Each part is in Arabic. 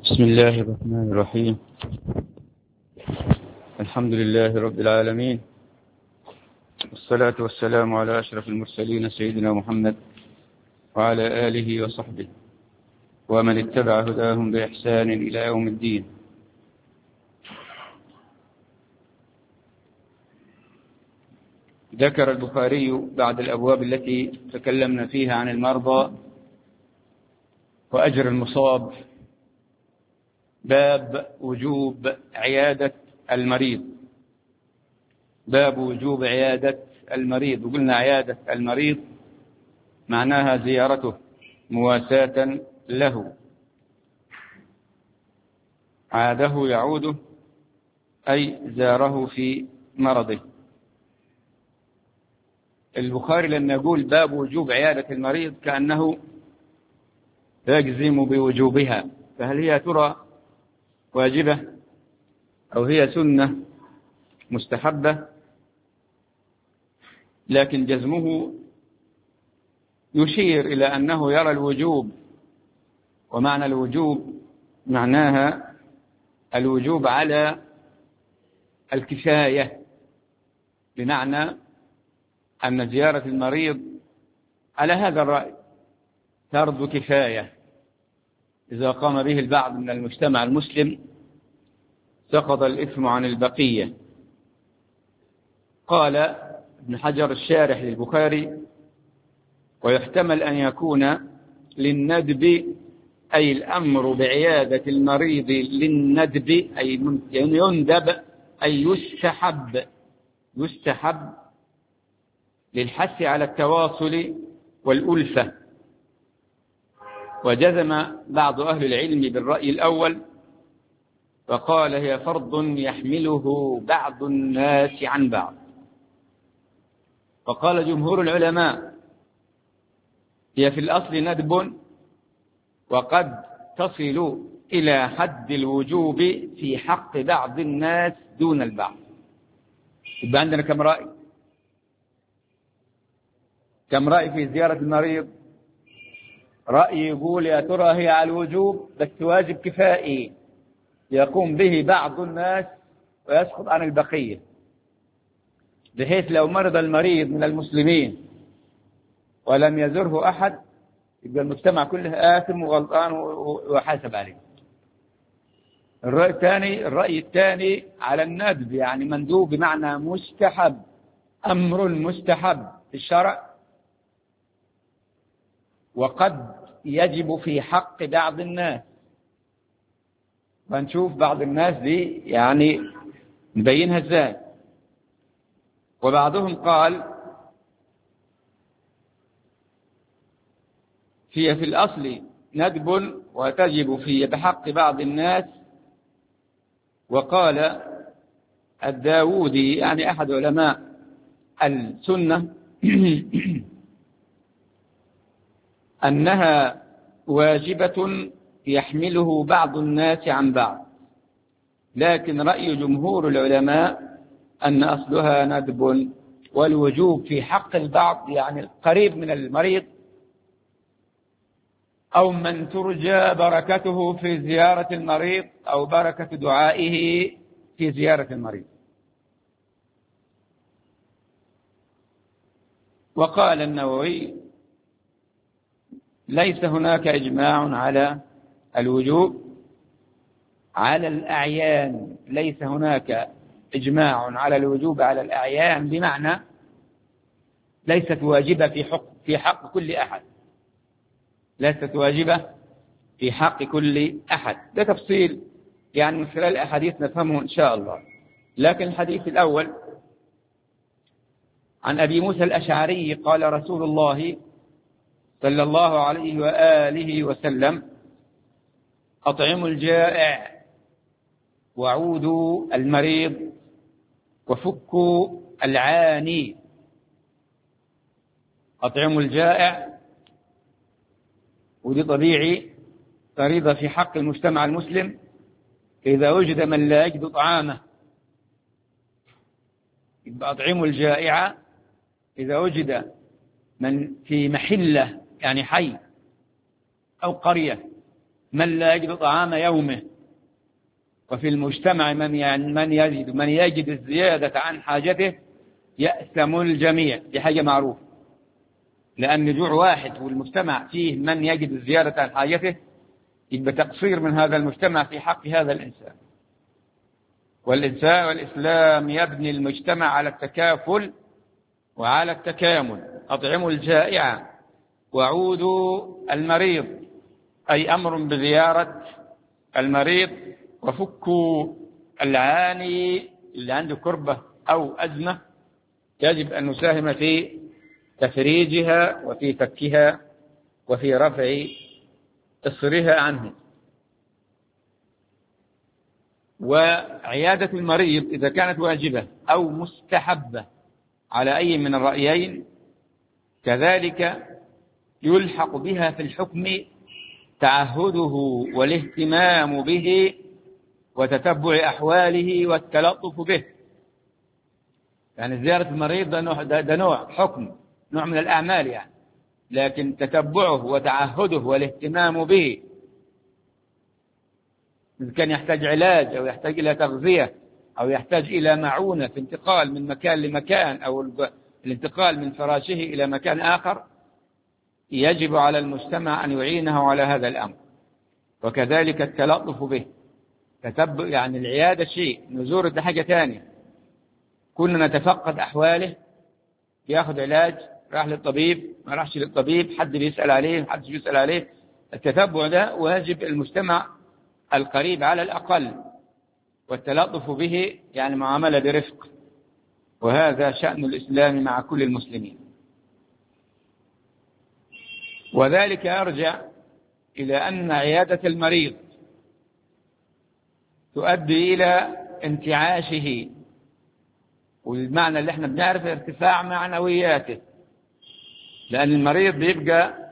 بسم الله الرحمن الرحيم. الحمد لله رب العالمين، والصلاة والسلام على أشرف المرسلين سيدنا محمد وعلى آله وصحبه ومن اتبع هداهم بإحسان إلى يوم الدين. ذكر البخاري بعد الأبواب التي تكلمنا فيها عن المرضى وأجر المصاب باب وجوب عيادة المريض. باب وجوب عيادة المريض. وقلنا عيادة المريض معناها زيارته مواساة له، عاده يعوده أي زاره في مرضه. البخاري لما يقول باب وجوب عيادة المريض كأنه يجزم بوجوبها، فهل هي ترى واجبة أو هي سنة مستحبة؟ لكن جزمه يشير إلى أنه يرى الوجوب، ومعنى الوجوب معناها الوجوب على الكفاية، بمعنى أن زيارة المريض على هذا الرأي فرض كفاية، إذا قام به البعض من المجتمع المسلم سقط الإثم عن البقية. قال ابن حجر الشارح للبخاري: ويحتمل أن يكون للندب أي الأمر بعيادة المريض للندب أي يندب أي يستحب للحث على التواصل والألفة. وجزم بعض أهل العلم بالرأي الأول فقال هي فرض يحمله بعض الناس عن بعض. وقال جمهور العلماء هي في الأصل ندب، وقد تصل إلى حد الوجوب في حق بعض الناس دون البعض. يبقى عندنا كم رأي؟ كم رأي في زيارة المريض؟ رأي يقول يا ترى هي على الوجوب بس واجب كفائي يقوم به بعض الناس ويسقط عن البقية، بحيث لو مرض المريض من المسلمين ولم يزره أحد يبقى المجتمع كله آثم وغلطان وحاسب عليه. الرأي الثاني على الندب، يعني مندوب بمعنى مستحب، أمر مستحب في الشرع، وقد يجب في حق بعض الناس. ونشوف بعض الناس دي يعني نبينها ازاي. وبعضهم قال هي في الأصل ندب وتجب في بحق بعض الناس. وقال الداودي يعني أحد علماء السنة أنها واجبة يحمله بعض الناس عن بعض، لكن رأي جمهور العلماء أن أصلها ندب، والوجوب في حق البعض يعني القريب من المريض أو من ترجى بركته في زيارة المريض أو بركة دعائه في زيارة المريض. وقال النووي ليس هناك إجماع على الوجوب على الأعيان، ليس هناك إجماع على الوجوب على الأعيان، بمعنى ليست واجبة في حق كل أحد، ليست واجبة في حق كل أحد. ده تفصيل يعني من خلال الأحاديث نفهمه إن شاء الله. لكن الحديث الأول عن أبي موسى الأشعري قال رسول الله صلى الله عليه وآله وسلم: أطعموا الجائع وعودوا المريض وفكوا العاني. أطعموا الجائع، ودي طبيعي فريضة في حق المجتمع المسلم. إذا وجد من لا يجد طعامه يبقى أطعموا الجائع. إذا وجد من في محلة يعني حي أو قرية من لا يجد طعام يومه، وفي المجتمع من يجد الزيادة عن حاجته يأثم الجميع. دي حاجة معروفة، لأن جوع واحد والمجتمع فيه من يجد الزيادة عن حاجته يبقى تقصير من هذا المجتمع في حق هذا الإنسان. والإسلام يبني المجتمع على التكافل وعلى التكامل. أطعموا الجائع وعودوا المريض، أي أمر بزيارة المريض، وفكوا العاني اللي عنده كربة أو أزمة، يجب أن نساهم في تفريجها وفي فكها وفي رفع إصرها عنه. وعيادة المريض إذا كانت واجبة أو مستحبة على أي من الرأيين كذلك يلحق بها في الحكم تعهده والاهتمام به وتتبع أحواله والتلطف به. يعني زيارة المريض ده نوع حكم، نوع من الأعمال يعني، لكن تتبعه وتعهده والاهتمام به، إذا كان يحتاج علاج أو يحتاج إلى تغذية أو يحتاج إلى معونة في انتقال من مكان لمكان أو الانتقال من فراشه إلى مكان آخر، يجب على المجتمع أن يعينه على هذا الأمر. وكذلك التلطف به، تتبع يعني العيادة شيء، نزور ده حاجة ثانية. كنا نتفقد أحواله، يأخذ علاج، راح للطبيب ما راحش للطبيب، حد بيسأل عليه حد بيسأل عليه. التتبع ده واجب المجتمع القريب على الأقل، والتلطف به يعني معاملة برفق، وهذا شأن الإسلام مع كل المسلمين. وذلك يرجع إلى أن عيادة المريض تؤدي إلى انتعاشه، والمعنى اللي احنا بنعرفه ارتفاع معنوياته، لأن المريض بيبقى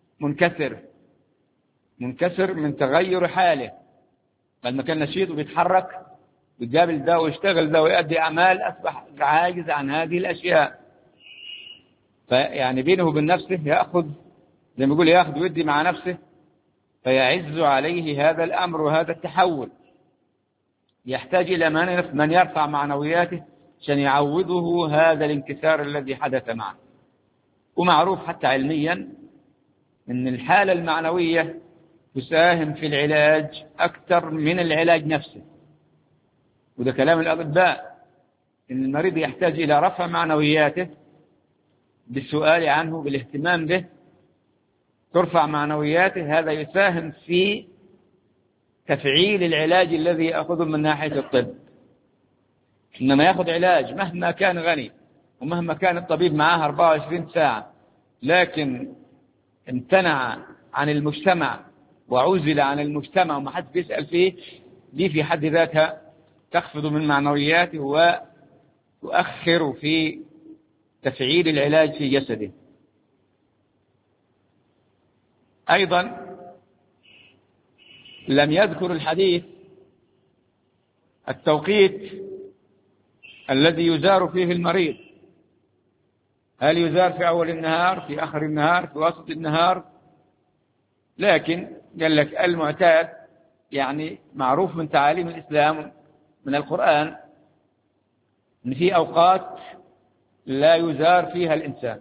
منكسر من تغير حاله، لما كان نشيط وبيتحرك ويقابل ده ويشتغل ده ويؤدي أعمال، أصبح عاجز عن هذه الأشياء. فيعني بينه وبين نفسه يأخذ زي ما يقول يأخذ ويدي مع نفسه، فيعز عليه هذا الأمر وهذا التحول. يحتاج إلى من يرفع معنوياته عشان يعوضه هذا الانكسار الذي حدث معه. ومعروف حتى علميا أن الحالة المعنوية تساهم في العلاج أكثر من العلاج نفسه، وده كلام الأطباء، إن المريض يحتاج إلى رفع معنوياته بالسؤال عنه بالاهتمام به، ترفع معنوياته، هذا يساهم في تفعيل العلاج الذي يأخذه من ناحية الطب. إنما يأخذ علاج مهما كان غني ومهما كان الطبيب معاه 24 ساعة، لكن امتنع عن المجتمع وعزل عن المجتمع وما حد بيسأل فيه، دي في حد ذاتها تخفض من معنوياته وتؤخر في تفعيل العلاج في جسده. أيضا لم يذكر الحديث التوقيت الذي يزار فيه المريض، هل يزار في أول النهار، في آخر النهار، في وسط النهار؟ لكن قال لك المعتاد يعني معروف من تعاليم الإسلام من القرآن أن في أوقات لا يزار فيها الإنسان،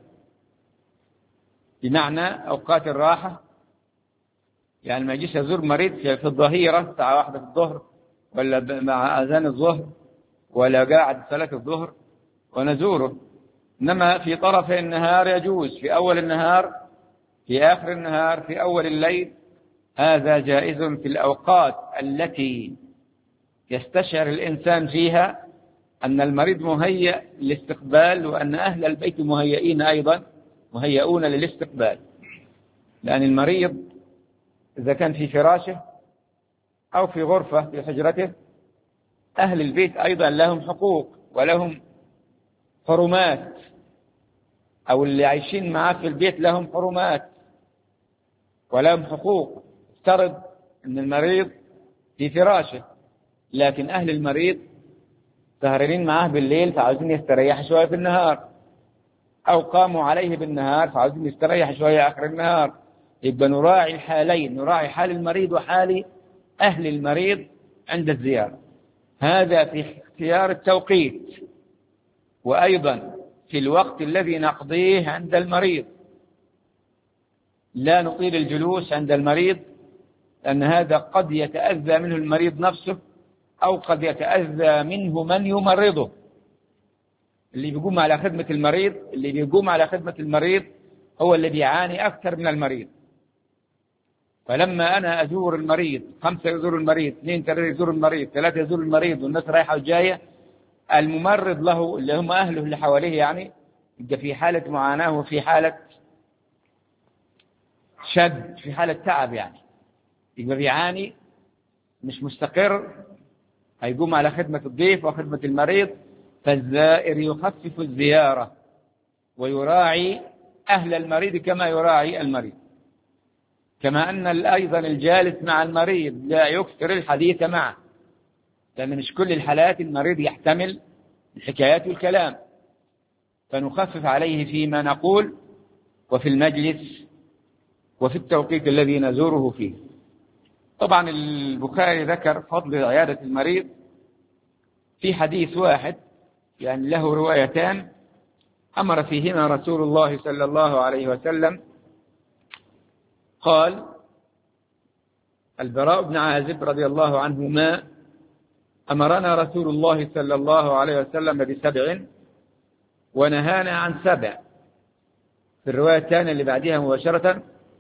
بمعنى أوقات الراحة، يعني ما يجيش يزور مريض في الظهيرة الساعة 1 في الظهر ولا مع أذان الظهر ولا قاعد صلاة الظهر ونزوره، إنما في طرف النهار يجوز، في أول النهار، في آخر النهار، في أول الليل، هذا جائز في الأوقات التي يستشعر الإنسان فيها أن المريض مهيأ للاستقبال، وأن أهل البيت مهيئين أيضا مهيئون للاستقبال. لأن المريض إذا كان في فراشه أو في غرفة في حجرته، أهل البيت أيضا لهم حقوق ولهم حرمات، أو اللي عايشين معاه في البيت لهم حرمات ولهم حقوق. افترض أن المريض في فراشه، لكن أهل المريض سهرين معاه بالليل فعاوزين يستريح شوية في النهار، أو قاموا عليه بالنهار فعاوزين يستريح شوية آخر النهار، يبقى نراعي الحالين، نراعي حال المريض وحال أهل المريض عند الزيارة. هذا في اختيار التوقيت، وأيضا في الوقت الذي نقضيه عند المريض. لا نطيل الجلوس عند المريض، لأن هذا قد يتأذى منه المريض نفسه، أو قد يتأذى منه من يمرضه. اللي بيقوم على خدمة المريض هو اللي بيعاني أكثر من المريض. فلما أنا أزور المريض، 5 يزور المريض، 2 3 يزور المريض، 3 يزور المريض، والناس رايحة وجاية، الممرض له اللي هم أهله اللي حواليه يعني يبقى في حالة معاناة وفي حالة شد، في حالة تعب، يعني يبقى بيعاني، مش مستقر، هيقوم على خدمة الضيف وخدمة المريض. فالزائر يخفف الزيارة ويراعي أهل المريض كما يراعي المريض. كما أن أيضا الجالس مع المريض لا يكثر الحديث معه، لأن مش كل الحالات المريض يحتمل الحكايات والكلام، فنخفف عليه فيما نقول وفي المجلس وفي التوقيت الذي نزوره فيه. طبعا البخاري ذكر فضل عيادة المريض في حديث واحد، يعني له روايتان أمر فيهما رسول الله صلى الله عليه وسلم. قال البراء بن عازب رضي الله عنهما: أمرنا رسول الله صلى الله عليه وسلم ب7 ونهانا عن 7. في الرواية الثانية اللي بعدها مباشرة،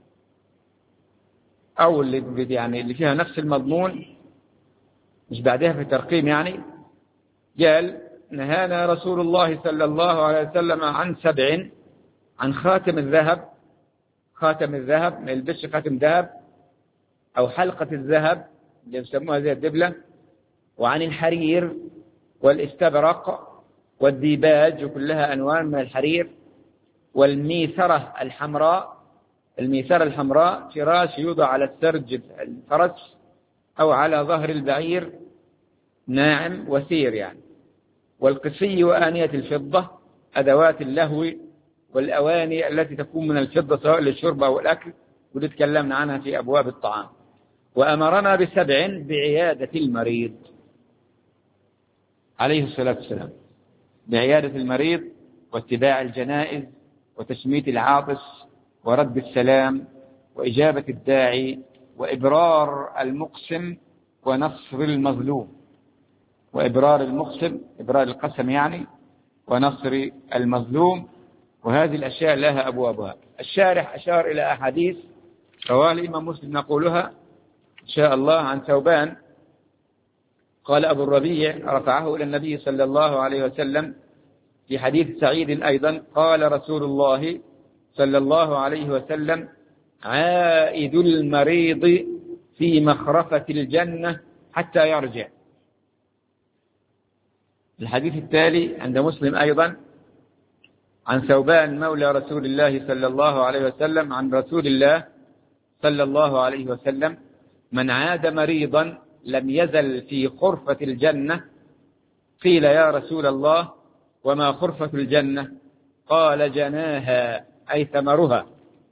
أو اللي فيها نفس المضمون مش بعدها في الترقيم، يعني قال: نهانا رسول الله صلى الله عليه وسلم عن 7: عن خاتم الذهب ما يلبسش خاتم ذهب، أو حلقة الذهب اللي يسموها زي الدبلة، وعن الحرير والاستبرق والديباج، وكلها أنواع من الحرير، والميثرة الحمراء. الميثرة الحمراء فراش يوضع على السرج الفرس أو على ظهر البعير، ناعم وسير يعني. والقسي وآنية الفضة، أدوات اللهو والأواني التي تكون من الفضة سواء للشرب أو الأكل، ودي تكلمنا عنها في أبواب الطعام. وأمرنا ب7 بعيادة المريض عليه الصلاة والسلام، بعيادة المريض واتباع الجنائز وتشميت العاطس ورد السلام وإجابة الداعي وإبرار المقسم ونصر المظلوم. وإبرار المقسم، إبرار القسم يعني، ونصر المظلوم. وهذه الأشياء لها أبوابها. الشارح أشار إلى أحاديث رواه الإمام مسلم نقولها إن شاء الله. عن ثوبان قال أبو الربيع رفعه إلى النبي صلى الله عليه وسلم في حديث سعيد أيضا، قال رسول الله صلى الله عليه وسلم: عائد المريض في مخرفة الجنة حتى يرجع. الحديث التالي عند مسلم أيضا عن ثوبان مولى رسول الله صلى الله عليه وسلم عن رسول الله صلى الله عليه وسلم: من عاد مريضا لم يزل في خرفة الجنة. قيل: يا رسول الله وما خرفة الجنة؟ قال: جناها، أي ثمرها.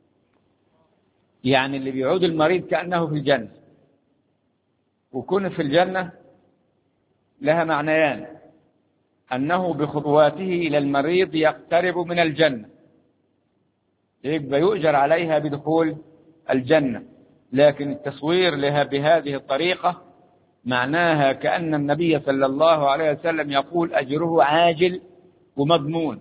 يعني اللي بيعود المريض كأنه في الجنة. وكون في الجنة لها معنيان: أنه بخطواته إلى المريض يقترب من الجنة، يبقى يؤجر عليها بدخول الجنة. لكن التصوير لها بهذه الطريقة معناها كأن النبي صلى الله عليه وسلم يقول أجره عاجل ومضمون.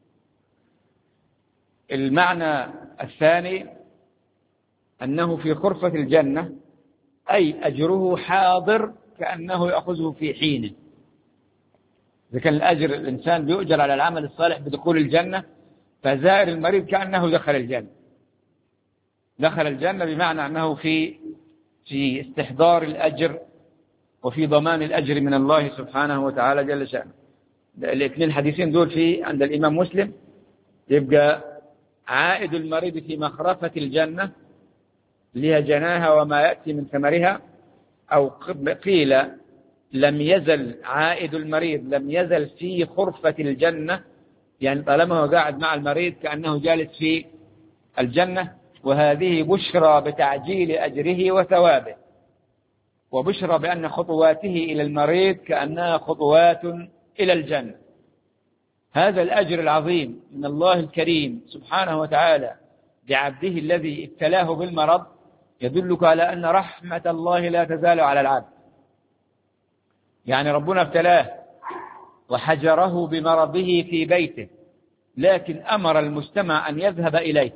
المعنى الثاني أنه في خرفة الجنة، أي أجره حاضر كأنه يأخذه في حينه. إذا كان الأجر الإنسان بيؤجر على العمل الصالح بدخول الجنة، فزائر المريض كأنه دخل الجنة. دخل الجنة بمعنى أنه في استحضار الأجر وفي ضمان الأجر من الله سبحانه وتعالى جل شأنه. الاثنين الحديثين دول عند الإمام مسلم. يبقى عائد المريض في مخرفة الجنة لها جناها وما يأتي من ثمرها، أو قيل لم يزل عائد المريض لم يزل في خرفة الجنة، يعني طالما هو قاعد مع المريض كأنه جالس في الجنة وهذه بشرى بتعجيل أجره وثوابه، وبشرى بأن خطواته إلى المريض كأنها خطوات إلى الجنة. هذا الأجر العظيم من الله الكريم سبحانه وتعالى لعبده الذي ابتلاه بالمرض يدلك على أن رحمة الله لا تزال على العبد. يعني ربنا ابتلاه وحجره بمرضه في بيته، لكن أمر المجتمع أن يذهب إليه.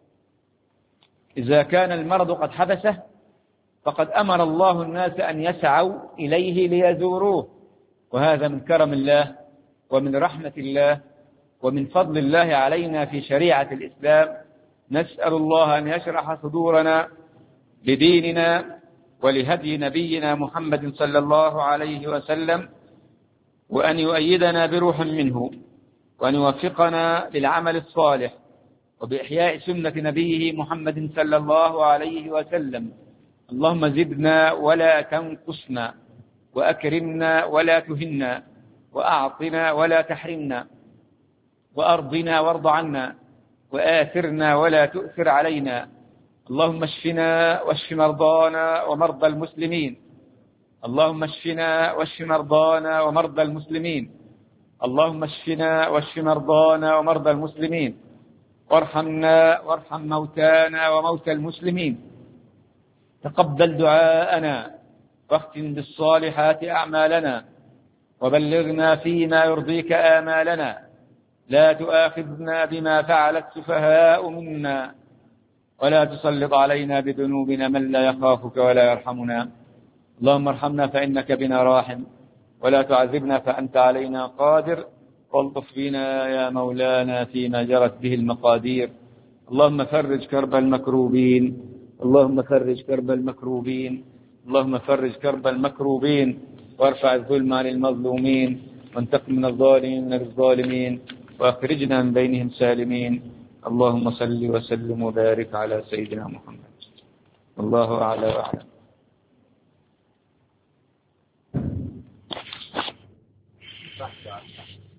إذا كان المرض قد حبسه فقد أمر الله الناس أن يسعوا إليه ليزوروه، وهذا من كرم الله ومن رحمة الله ومن فضل الله علينا في شريعة الإسلام. نسأل الله أن يشرح صدورنا لديننا ولهدي نبينا محمد صلى الله عليه وسلم، وأن يؤيدنا بروح منه، وأن يوفقنا للعمل الصالح وبإحياء سنة نبيه محمد صلى الله عليه وسلم. اللهم زدنا ولا تنقصنا، وأكرمنا ولا تهنا، وأعطنا ولا تحرمنا، وأرضنا وارض عنا، وآثرنا ولا تؤثر علينا. اللهم اشفنا واشف مرضانا ومرضى المسلمين. اللهم اشفنا واشف مرضانا ومرضى المسلمين. اللهم اشفنا واشف مرضانا ومرضى المسلمين، وارحمنا وارحم موتانا وموتى المسلمين. تقبل دعاءنا، واختم بالصالحات أعمالنا، وبلغنا فيما يرضيك آمالنا. لا تؤاخذنا بما فعل السفهاء منا، ولا تسلط علينا بذنوبنا من لا يخافك ولا يرحمنا. اللهم ارحمنا فإنك بنا راحم، ولا تعذبنا فأنت علينا قادر، والطف بنا يا مولانا فيما جرت به المقادير. اللهم فرج كرب المكروبين، اللهم فرج كرب المكروبين، اللهم فرج كرب المكروبين، وارفع الظلم عن المظلومين، وانتقم من الظالمين من الظالمين، واخرجنا من بينهم سالمين. اللهم صل وسلم وبارك على سيدنا محمد. الله أعلى وأعلم.